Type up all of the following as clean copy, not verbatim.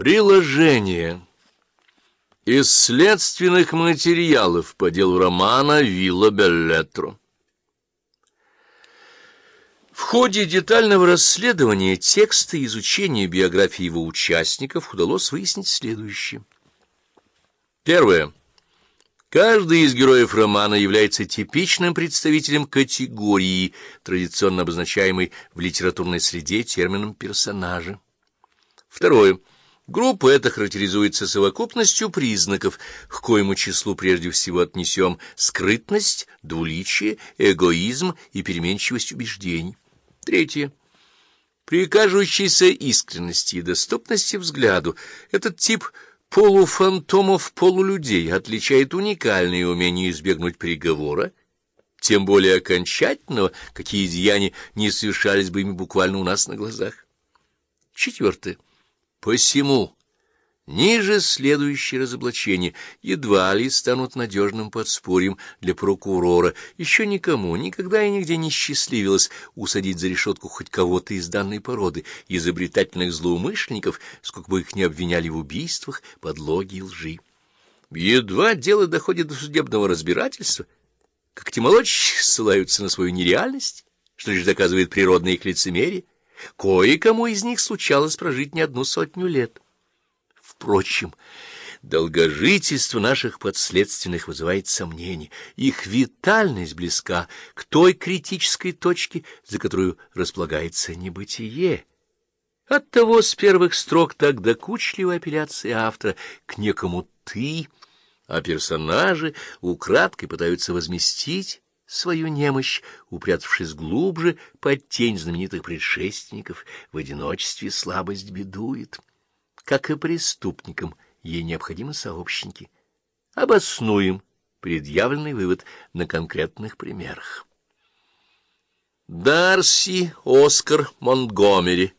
Приложение. Из следственных материалов по делу романа «Вилла Беллетро». В ходе детального расследования текста и изучения биографии его участников удалось выяснить следующее. Первое. Каждый из героев романа является типичным представителем категории, традиционно обозначаемой в литературной среде термином «персонажи». Второе. Группа эта характеризуется совокупностью признаков, к коему числу прежде всего отнесем скрытность, двуличие, эгоизм и переменчивость убеждений. Третье. При кажущейся искренности и доступности взгляду этот тип полуфантомов-полулюдей отличает уникальное умение избегнуть приговора, тем более окончательного, какие деяния не совершались бы ими буквально у нас на глазах. Четвертое. Посему ниже следующие разоблачения едва ли станут надежным подспорьем для прокурора. Еще никому никогда и нигде не счастливилось усадить за решетку хоть кого-то из данной породы, изобретательных злоумышленников, сколько бы их ни обвиняли в убийствах, подлоге и лжи. Едва дело доходит до судебного разбирательства, как эти молодчики ссылаются на свою нереальность, что лишь доказывает природное их лицемерие. Кое-кому из них случалось прожить не 100 лет. Впрочем, долгожительство наших подследственных вызывает сомнения. Их витальность близка к той критической точке, за которую располагается небытие. Оттого с первых строк так докучливая апелляция автора к некому «ты», а персонажи украдкой пытаются возместить свою немощь, упрятавшись глубже под тень знаменитых предшественников, в одиночестве слабость бедует. Как и преступникам, ей необходимы сообщники. Обоснуем предъявленный вывод на конкретных примерах. Дарси Оскар Монтгомери,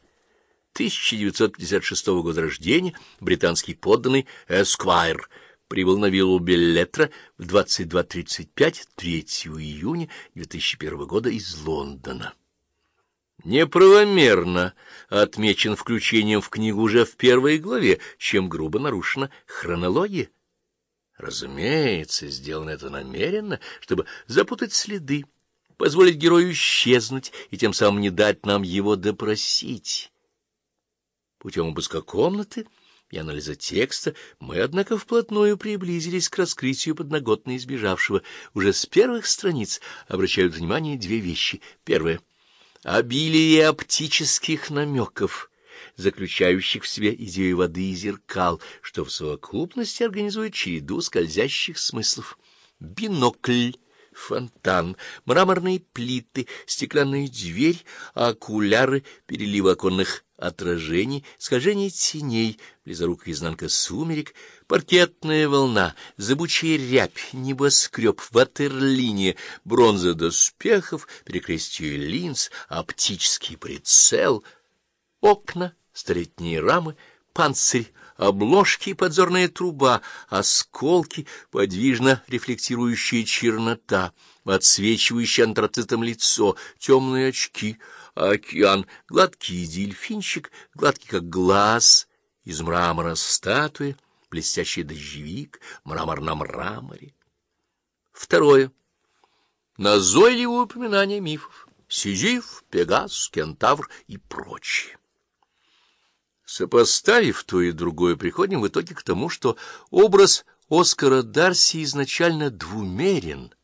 1956 года рождения, британский подданный, эсквайр, прибыл на виллу Беллетро в 22:35 3 июня 2001 года из Лондона. Неправомерно отмечен включением в книгу уже в первой главе, чем грубо нарушена хронология. Разумеется, сделано это намеренно, чтобы запутать следы, позволить герою исчезнуть и тем самым не дать нам его допросить. Путем обыска комнаты и анализа текста мы, однако, вплотную приблизились к раскрытию подноготной избежавшего. Уже с первых страниц обращают внимание две вещи. Первое — обилие оптических намеков, заключающих в себе идею воды и зеркал, что в совокупности организует череду скользящих смыслов. Бинокль, фонтан, мраморные плиты, стеклянная дверь, окуляры, переливы оконных отражений, скольжение теней, близорукая изнанка сумерек, паркетная волна, зыбучая рябь, небоскреб, ватерлиния, бронза доспехов, перекрестие линз, оптический прицел, окна, столетние рамы, панцирь, обложки, подзорная труба, осколки, подвижно рефлектирующая чернота, отсвечивающее антрацитом лицо, темные очки, океан, гладкий дельфинчик, гладкий как глаз, из мрамора статуя, блестящий дождевик, мрамор на мраморе. Второе. Назойливое упоминание мифов. Сизиф, Пегас, Кентавр и прочее. Сопоставив то и другое, приходим в итоге к тому, что образ Оскара Дарси изначально двумерен,